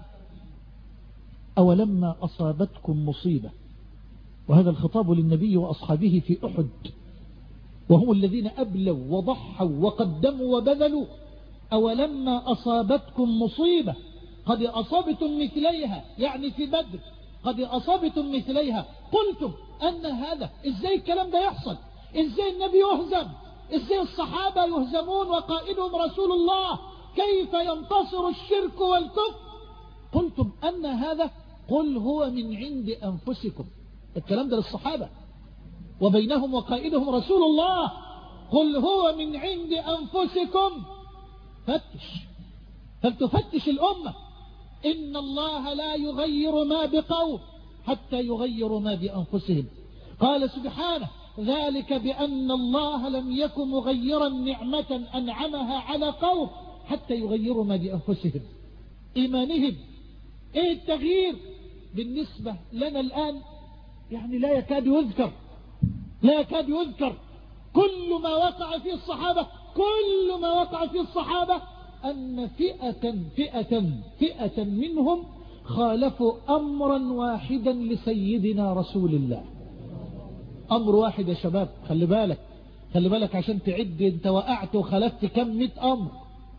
أولما أصابتكم مصيبة، وهذا الخطاب للنبي وأصحابه في أحد، وهم الذين أبلوا وضحوا وقدموا وبذلوا. أولما أصابتكم مصيبة قد أصابتم مثليها، يعني في بدر قد أصابتم مثليها قلتم أن هذا، إزاي الكلام ده يحصل؟ إزاي النبي يهزم؟ إزاي الصحابة يهزمون وقائدهم رسول الله؟ كيف ينتصر الشرك والكفر؟ قلتم أن هذا، قل هو من عند أنفسكم. الكلام ده للصحابة وبينهم وقائدهم رسول الله. قل هو من عند أنفسكم. فتش، فلتفتش الأمة. إن الله لا يغير ما بقوم حتى يغيروا ما بأنفسهم. قال سبحانه: ذلك بأن الله لم يكن مغيرا نعمة أنعمها على قوم حتى يغيروا ما بأنفسهم إيمانهم. إيه التغيير بالنسبة لنا الآن؟ يعني لا يكاد يذكر، لا يكاد يذكر. كل ما وقع في الصحابة كل ما وقع في الصحابة أن فئة فئة فئة منهم خالفوا أمرا واحدا لسيدنا رسول الله. أمر واحد يا شباب، خلي بالك خلي بالك عشان تعد انت وقعت وخلفت كم مئة أمر.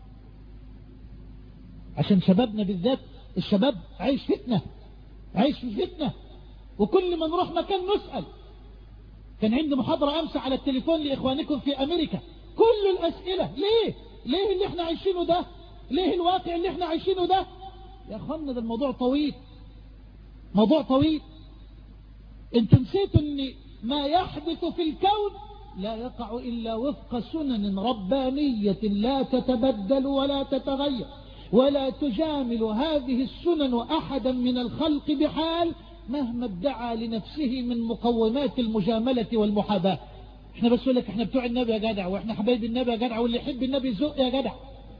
عشان شبابنا بالذات، الشباب عايش فتنة عايش في فتنة، وكل ما نروح مكان نسأل. كان عندي محاضرة أمس على التليفون لإخوانكم في أمريكا، كل الأسئلة ليه ليه اللي احنا عايشينه ده، ليه الواقع اللي احنا عايشينه ده. يا أخوانا ده الموضوع طويل، موضوع طويل. انت نسيتوا ان ما يحدث في الكون لا يقع إلا وفق سنن ربانية لا تتبدل ولا تتغير، ولا تجامل هذه السنن أحدا من الخلق بحال مهما ادعى لنفسه من مقومات المجاملة والمحاباة. احنا بس يقول لك احنا بتوع النبي يا جدع، واحنا حبايب النبي يا جدع، واللي يحب النبي يزق يا جدع.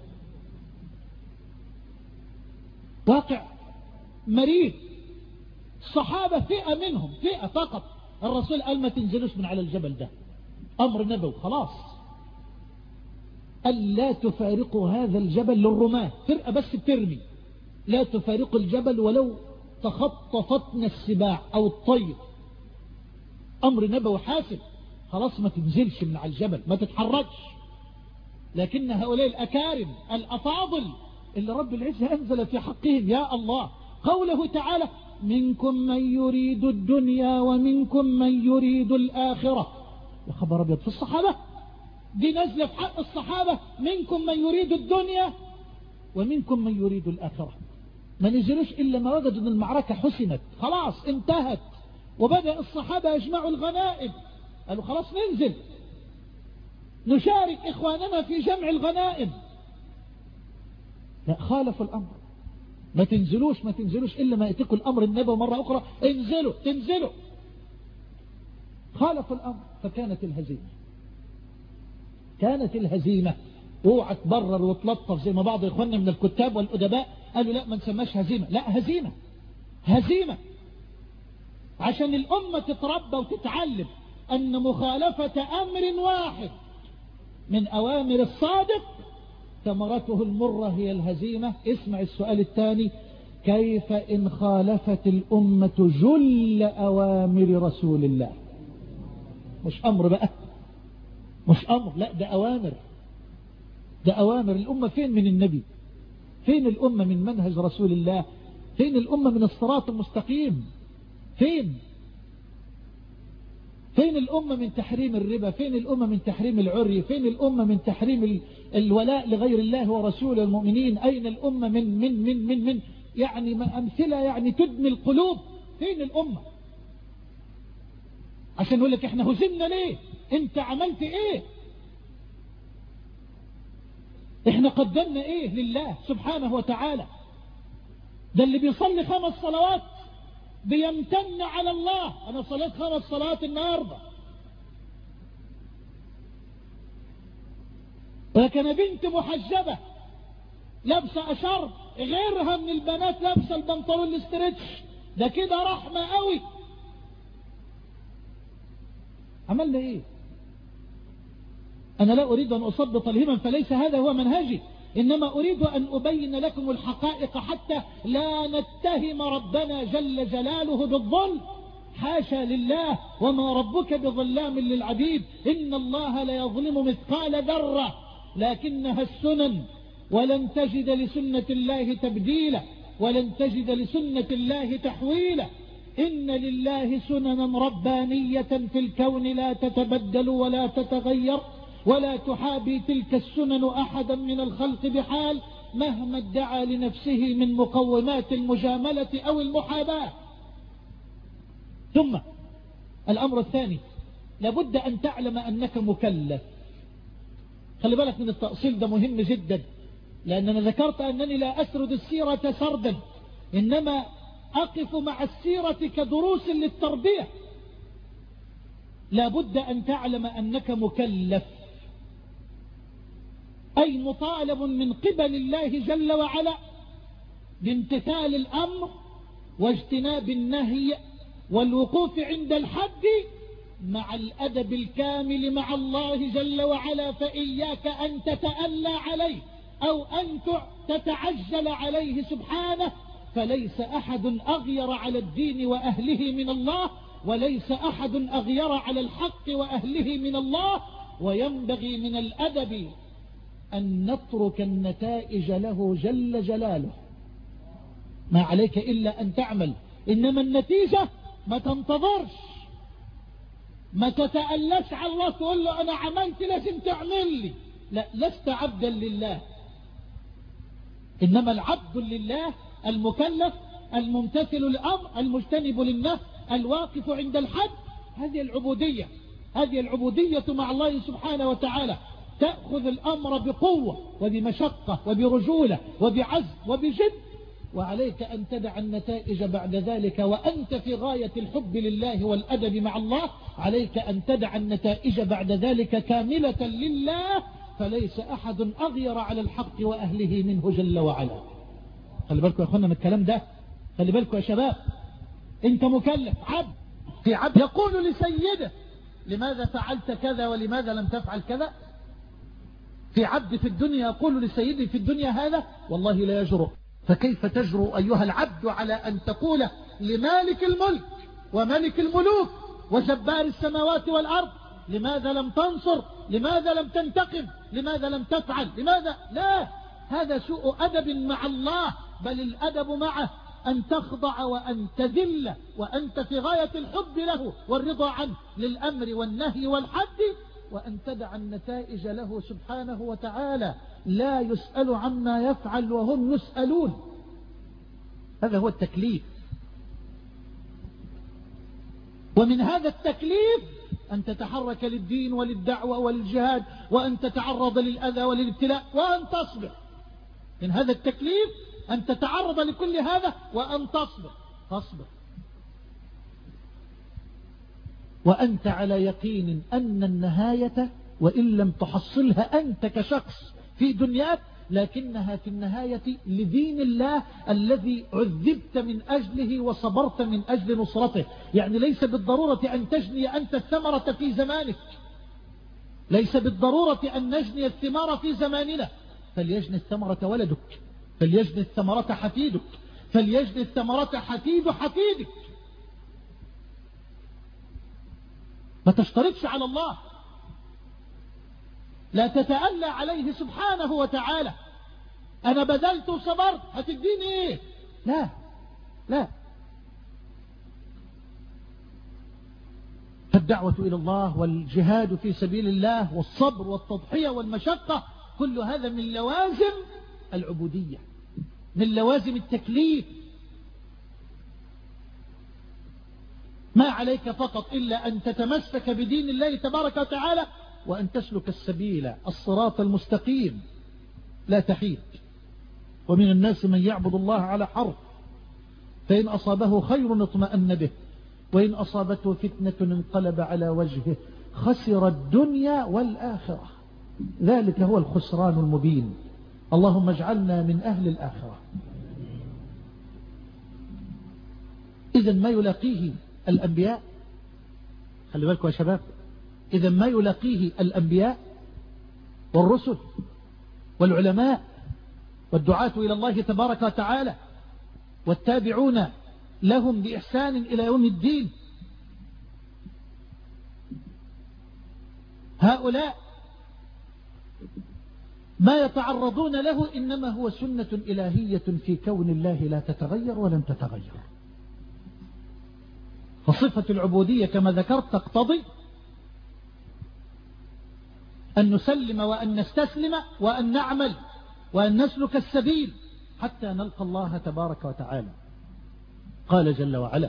واقع مريض. الصحابة فئة منهم، فئة فقط. الرسول قال ما تنزلوش من على الجبل ده، أمر نبوي خلاص. قال لا تفارقوا هذا الجبل للرماة، فرقة بس بترمي، لا تفارقوا الجبل ولو تخطفتنا السباع أو الطير. أمر نبوي حاسم، خلاص ما تنزلش من على الجبل، ما تتحركش. لكن هؤلاء الأكارم الأفاضل اللي رب العزة أنزل في حقهم يا الله قوله تعالى منكم من يريد الدنيا ومنكم من يريد الآخرة. يا خبر أبيض، في الصحابة دي نزلة في حق الصحابة، منكم من يريد الدنيا ومنكم من يريد الآخرة. ما نزلوش إلا ما وجدوا أن المعركة حسمت خلاص انتهت، وبدأ الصحابة يجمعوا الغنائم. قالوا خلاص ننزل نشارك إخواننا في جمع الغنائم. لا، خالفوا الأمر. ما تنزلوش ما تنزلوش إلا ما يأتيكم الأمر النبوي مرة أخرى، انزلوا تنزلوا. خالفوا الأمر فكانت الهزيمة، كانت الهزيمة. اوعى تبرر وتلطف زي ما بعض إخواننا من الكتاب والأدباء قالوا لا ما نسماش هزيمة. لا، هزيمة هزيمة عشان الأمة تتربى وتتعلم أن مخالفة أمر واحد من أوامر الصادق ثمرته المرة هي الهزيمة. اسمع السؤال الثاني، كيف إن خالفت الأمة جل أوامر رسول الله؟ مش أمر بقى، مش أمر، لا ده أوامر، ده أوامر. الأمة فين من النبي؟ فين الأمة من منهج رسول الله؟ فين الأمة من الصراط المستقيم؟ فين فين الأمة من تحريم الربا؟ فين الأمة من تحريم العري؟ فين الأمة من تحريم الولاء لغير الله ورسوله المؤمنين؟ أين الأمة من من من من من يعني ما أمثلة يعني تدمي القلوب؟ فين الأمة؟ عشان يقول لك احنا هزمنا ليه؟ انت عملت ايه؟ احنا قدمنا ايه لله سبحانه وتعالى؟ ده اللي بيصلي خمس صلوات بيمتن على الله، انا صليت خمس صلوات النهارده. لكن بنت محجبة لابسة اشر غيرها من البنات لابسة البنطلون الاسترتش، ده كده رحمة قوي. عملنا ايه؟ انا لا اريد ان اصبط الهمم فليس هذا هو منهجي، انما اريد ان ابين لكم الحقائق حتى لا نتهم ربنا جل جلاله بالظلم. حاشا لله، وما ربك بظلام للعبيد. ان الله لا يظلم مثقال ذرة لكنها السنن، ولن تجد لسنة الله تبديلا، ولن تجد لسنة الله تحويلا. إن لله سننا ربانية في الكون لا تتبدل ولا تتغير، ولا تحابي تلك السنن أحدا من الخلق بحال مهما ادعى لنفسه من مقومات المجاملة أو المحاباة. ثم الأمر الثاني، لابد أن تعلم أنك مكلف. خلي بالك من التأصيل ده مهم جدا، لأننا ذكرت أنني لا أسرد السيرة سردا، إنما أقف مع السيرة كدروس للتربية. لابد أن تعلم أنك مكلف، أي مطالب من قبل الله جل وعلا بامتثال الأمر واجتناب النهي والوقوف عند الحد مع الأدب الكامل مع الله جل وعلا. فإياك أن تتألى عليه أو أن تتعجل عليه سبحانه، فليس أحد أغير على الدين وأهله من الله، وليس أحد أغير على الحق وأهله من الله. وينبغي من الأدب أن نترك النتائج له جل جلاله، ما عليك إلا أن تعمل، إنما النتيجة ما تنتظرش، ما تتألش على الله تقول له أنا عملت لازم تعمل لي، لا، لست عبدا لله، إنما العبد لله المكلف الممتثل الأمر المجتنب للنهي الواقف عند الحد. هذه العبودية، هذه العبودية مع الله سبحانه وتعالى. تأخذ الأمر بقوة وبمشقة وبرجولة وبعزم وبجد، وعليك أن تدع النتائج بعد ذلك وأنت في غاية الحب لله والأدب مع الله. عليك أن تدع النتائج بعد ذلك كاملة لله، فليس أحد أغير على الحق وأهله منه جل وعلا. خلي بالكم يا أخوانا من الكلام ده، خلي بالكم يا شباب، أنت مكلف عبد، في عبد يقول لسيده لماذا فعلت كذا ولماذا لم تفعل كذا. في عبد في الدنيا يقول لسيده في الدنيا هذا، والله لا يجرؤ. فكيف تجرؤ أيها العبد على أن تقول لمالك الملك وملك الملوك وجبار السماوات والأرض لماذا لم تنصر، لماذا لم تنتقم، لماذا لم تفعل، لماذا؟ لا، هذا سوء أدب مع الله، بل الأدب معه أن تخضع وأن تذل وأنت في غاية الحب له والرضا عنه للأمر والنهي والحد، وأن تدع النتائج له سبحانه وتعالى. لا يسأل عما يفعل وهم يسألون. هذا هو التكليف. ومن هذا التكليف أن تتحرك للدين وللدعوة وللجهاد، وأن تتعرض للأذى وللابتلاء وأن تصبر. من هذا التكليف أن تتعرض لكل هذا وأن تصبر. تصبر وأنت على يقين أن النهاية وإن لم تحصلها أنت كشخص في دنياك، لكنها في النهاية لدين الله الذي عذبت من أجله وصبرت من أجل نصرته. يعني ليس بالضرورة أن تجني أنت الثمرة في زمانك، ليس بالضرورة أن نجني الثمار في زماننا. فليجني الثمرة ولدك، فليجني الثمرة حفيدك، فليجني الثمرة حفيد حفيدك. ما تشترطش على الله، لا تتألى عليه سبحانه وتعالى. أنا بذلت وصبرت هتديني إيه؟ لا لا. فالدعوة إلى الله والجهاد في سبيل الله والصبر والتضحية والمشقة كل هذا من لوازم العبودية، من لوازم التكليف. ما عليك فقط إلا أن تتمسك بدين الله تبارك وتعالى وأن تسلك السبيل الصراط المستقيم لا تحيد. ومن الناس من يعبد الله على حرف، فإن أصابه خير اطمأن به، وإن أصابته فتنة انقلب على وجهه، خسر الدنيا والآخرة. ذلك هو الخسران المبين. اللهم اجعلنا من أهل الآخرة. إذن ما يلاقيه الأنبياء، خلي بالكم يا شباب، إذن ما يلاقيه الأنبياء والرسل والعلماء والدعاة إلى الله تبارك وتعالى والتابعون لهم بإحسان إلى يوم الدين، هؤلاء ما يتعرضون له إنما هو سنة إلهية في كون الله لا تتغير ولن تتغير. فصفة العبودية كما ذكرت تقتضي أن نسلم وأن نستسلم وأن نعمل وأن نسلك السبيل حتى نلقى الله تبارك وتعالى. قال جل وعلا: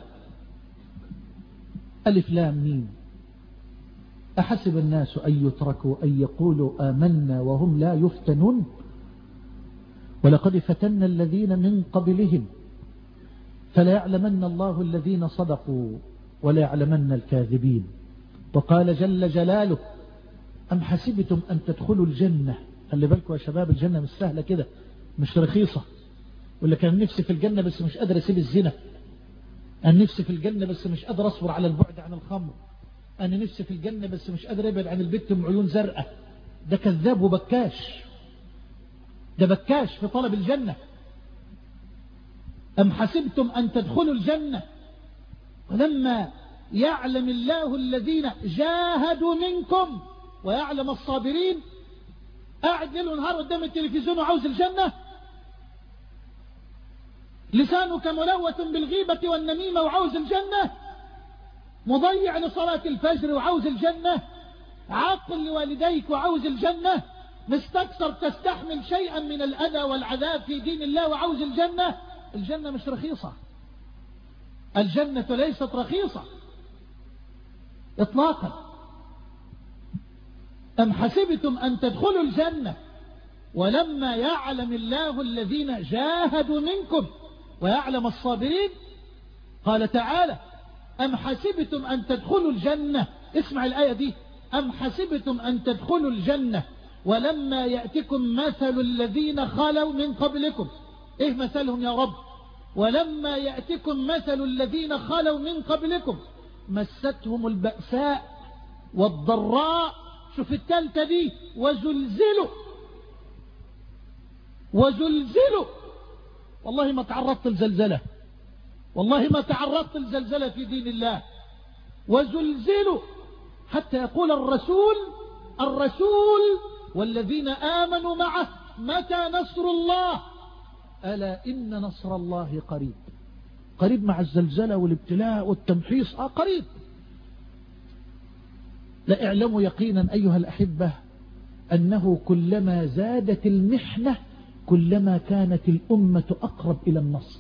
ألف لام ميم أحسب الناس أن يتركوا أن يقولوا آمنا وهم لا يفتنون ولقد فتنا الذين من قبلهم فلا يعلمن الله الذين صدقوا ولا يعلمن الكاذبين وقال جل جلاله أم حسبتم أن تدخلوا الجنة. خلي بالكم يا شباب، الجنة مش سهلة كده، مش رخيصة. ولا كان نفسي في الجنة بس مش قادر أسيب الزنا، أنا نفسي في الجنة بس مش قادر أصبر على البعد عن الخمر، أنا نفسي في الجنة بس مش قادر أبعد عن البت ام عيون زرقاء. ده كذاب وبكاش، ده بكاش في طلب الجنة. أم حسبتم أن تدخلوا الجنة ولما يعلم الله الذين جاهدوا منكم ويعلم الصابرين. قاعد ليل ونهار قدام التلفزيون وعاوز الجنة، لسانك ملوث بالغيبة والنميمة وعاوز الجنة، مضيع لصلاة الفجر وعاوز الجنة، عاقل لوالديك وعاوز الجنة، مستكثر تستحمل شيئا من الأذى والعذاب في دين الله وعاوز الجنة. الجنة مش رخيصة، الجنة ليست رخيصة إطلاقا. أم حسبتم أن تدخلوا الجنة ولما يعلم الله الذين جاهدوا منكم ويعلم الصابرين. قال تعالى أم حسبتم أن تدخلوا الجنة. اسمع الآية دي، أم حسبتم أن تدخلوا الجنة ولما يأتكم مثل الذين خلوا من قبلكم. إيه مثلهم يا رب؟ ولما يأتكم مثل الذين خلوا من قبلكم مستهم البأساء والضراء. شوف التالتة دي، وزلزلوا وزلزلوا. والله ما تعرضت لزلزلة، والله ما تعرضت لزلزلة في دين الله. وزلزلوا حتى يقول الرسول الرسول والذين آمنوا معه متى نصر الله. ألا إن نصر الله قريب. قريب مع الزلزلة والابتلاء والتمحيص، آه قريب. لا اعلموا يقينا أيها الأحبة أنه كلما زادت المحنة كلما كانت الأمة أقرب إلى النصر.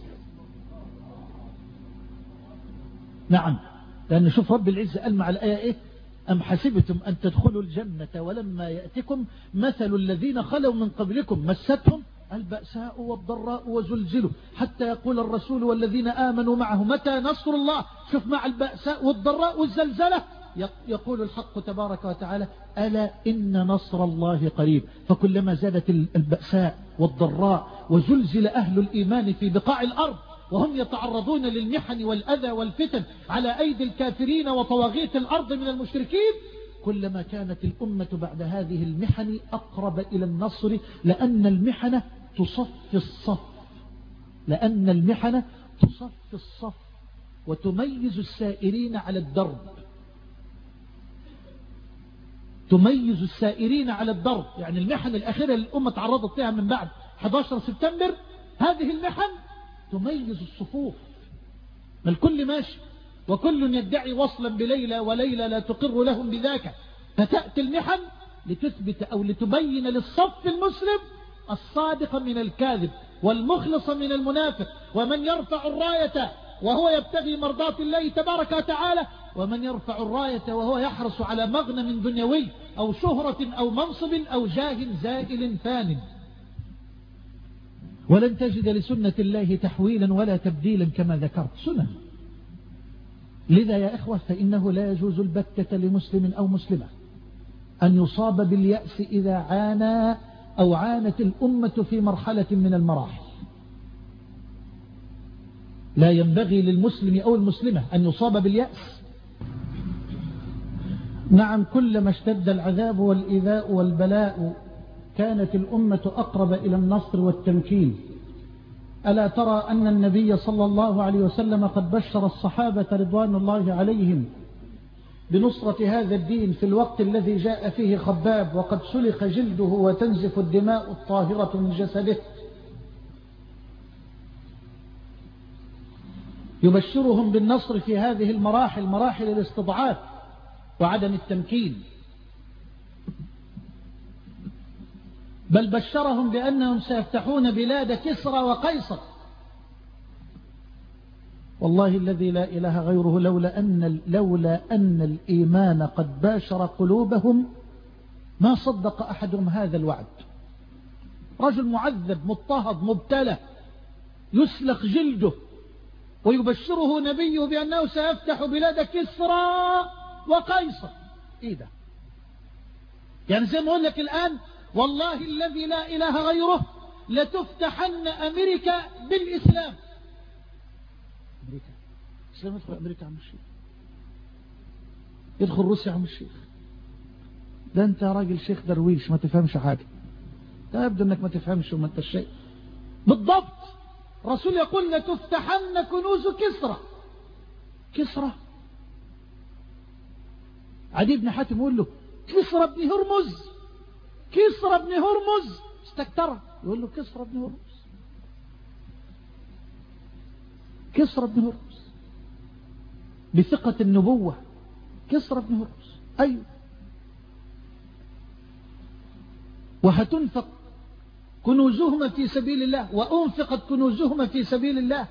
نعم، لأن شوف رب العزة قال مع الآية إيه؟ أم حسبتم أن تدخلوا الجنة ولما يأتكم مثل الذين خلوا من قبلكم مستهم البأساء والضراء وزلزلوا حتى يقول الرسول والذين آمنوا معه متى نصر الله. شوف مع البأساء والضراء والزلزلة يقول الحق تبارك وتعالى ألا إن نصر الله قريب. فكلما زادت البأساء والضراء وزلزل أهل الإيمان في بقاع الأرض وهم يتعرضون للمحن والأذى والفتن على أيدي الكافرين وطواغيت الأرض من المشركين، كلما كانت الأمة بعد هذه المحن أقرب إلى النصر. لأن المحنة تصف الصف لأن المحنة تصف الصف وتميز السائرين على الدرب تميز السائرين على الدرب. يعني المحن الأخيرة اللي الأمة تعرضت لها من بعد أحد عشر سبتمبر، هذه المحن تميز الصفوف. ما الكل ماشي وكل يدعي وصلا بليلى وليلى لا تقر لهم بذاك. فتأتي المحن لتثبت أو لتبين للصف المسلم الصادق من الكاذب والمخلص من المنافق، ومن يرفع الراية وهو يبتغي مرضات الله تبارك وتعالى، ومن يرفع الراية وهو يحرص على مغنم دنيوي أو شهرة أو منصب أو جاه زائل فان. ولن تجد لسنة الله تحويلا ولا تبديلا كما ذكرت، سنة. لذا يا إخوة فإنه لا يجوز البتة لمسلم أو مسلمة أن يصاب باليأس إذا عانى أو عانت الأمة في مرحلة من المراحل. لا ينبغي للمسلم أو المسلمة أن يصاب باليأس. نعم، كلما اشتد العذاب والإيذاء والبلاء كانت الأمة أقرب إلى النصر والتمكين. ألا ترى أن النبي صلى الله عليه وسلم قد بشر الصحابة رضوان الله عليهم بنصرة هذا الدين في الوقت الذي جاء فيه خباب وقد سلخ جلده وتنزف الدماء الطاهرة من جسده. يبشرهم بالنصر في هذه المراحل، مراحل الاستضعاف وعدم التمكين. بل بشرهم بأنهم سيفتحون بلاد كسرى وقيصر. والله الذي لا إله غيره لولا أن, لولا أن الإيمان قد باشر قلوبهم ما صدق أحدهم هذا الوعد. رجل معذب مضطهد مبتلى يسلخ جلده ويبشره نبيه بأنه سيفتح بلاد كسرى وقيصر. إيده. يعني زي ما أقول لك الآن والله الذي لا إله غيره لتفتحن أمريكا بالإسلام. أمريكا الإسلام يدخل أمريكا عم الشيخ، يدخل روسيا عم الشيخ. ده أنت راجل شيخ درويش ما تفهمش حاجة، ده يبدو أنك ما تفهمش وما أنت الشيء بالضبط. رسول يقول لتفتحن كنوز كسرى. كسرى عدي بن حاتم يقول له كسرى بن هرمز، كسرى بن هرمز استكتره، يقول له كسرى بن هرمز، كسرى بن هرمز بثقة النبوة، كسرى بن هرمز. أيوه. وهتنفق كنوزهما في سبيل الله، وأنفقت كنوزهما في سبيل الله.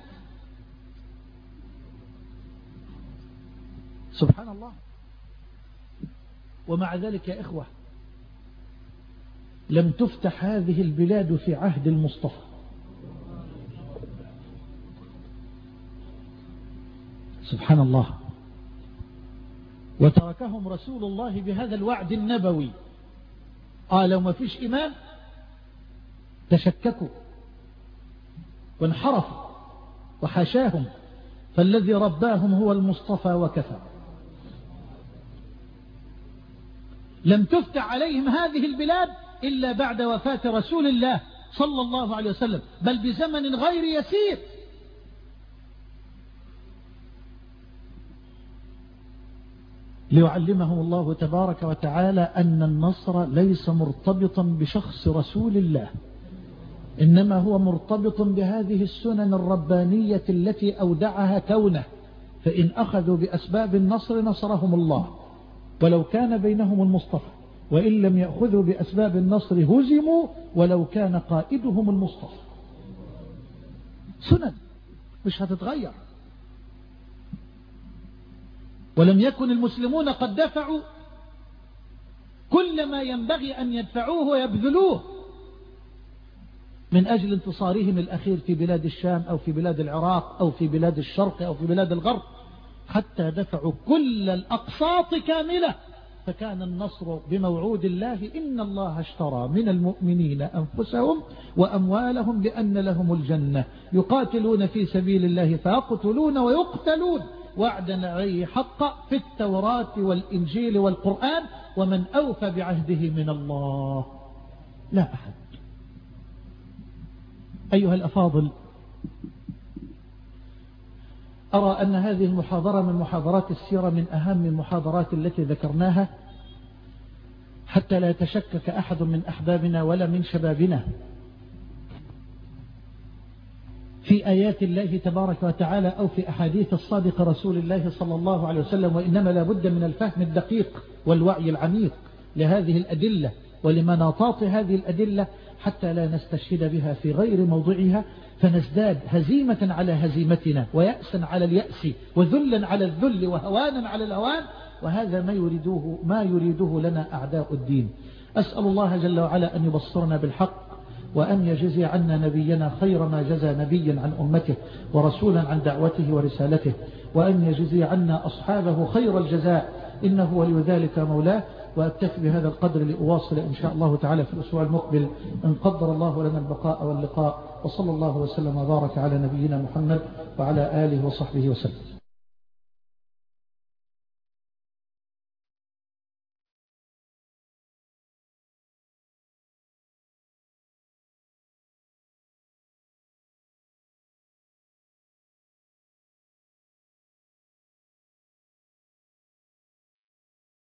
سبحان الله. ومع ذلك يا إخوة لم تفتح هذه البلاد في عهد المصطفى. سبحان الله. وتركهم رسول الله بهذا الوعد النبوي. قال لو ما فيش إيمان تشككوا وانحرفوا وحاشاهم، فالذي رباهم هو المصطفى وكفى. لم تفتح عليهم هذه البلاد إلا بعد وفاة رسول الله صلى الله عليه وسلم، بل بزمن غير يسير. ليعلمهم الله تبارك وتعالى أن النصر ليس مرتبطا بشخص رسول الله، إنما هو مرتبط بهذه السنن الربانية التي أودعها كونه. فإن أخذوا بأسباب النصر نصرهم الله ولو كان بينهم المصطفى، وإن لم يأخذوا بأسباب النصر هزموا ولو كان قائدهم المصطفى. سنن مش هتتغير. ولم يكن المسلمون قد دفعوا كل ما ينبغي أن يدفعوه ويبذلوه من أجل انتصارهم الأخير في بلاد الشام أو في بلاد العراق أو في بلاد الشرق أو في بلاد الغرب، حتى دفعوا كل الأقساط كاملة. فكان النصر بموعود الله: إن الله اشترى من المؤمنين أنفسهم وأموالهم بأن لهم الجنة يقاتلون في سبيل الله فيقتلون ويقتلون وعدا عليه حقا في التوراة والإنجيل والقرآن، ومن أوفى بعهده من الله لا أحد. أيها الأفاضل، أرى أن هذه المحاضرة من محاضرات السيرة من أهم المحاضرات التي ذكرناها، حتى لا يتشكك أحد من أحبابنا ولا من شبابنا في آيات الله تبارك وتعالى أو في أحاديث الصادق رسول الله صلى الله عليه وسلم، وإنما لا بد من الفهم الدقيق والوعي العميق لهذه الأدلة ولمناطات هذه الأدلة، حتى لا نستشهد بها في غير موضعها فنزداد هزيمة على هزيمتنا ويأسا على اليأس وذلا على الذل وهوانا على الهوان، وهذا ما يريده ما يريده لنا أعداء الدين. أسأل الله جل وعلا أن يبصرنا بالحق، وأن يجزي عنا نبينا خير ما جزى نبيا عن أمته ورسولا عن دعوته ورسالته، وأن يجزي عنا أصحابه خير الجزاء، إنه ولي ذلك مولاه. وأكتفي بهذا القدر لأواصل إن شاء الله تعالى في الأسبوع المقبل إن قدر الله لنا البقاء واللقاء. وصلى الله وسلم وبارك على نبينا محمد وعلى آله وصحبه وسلم.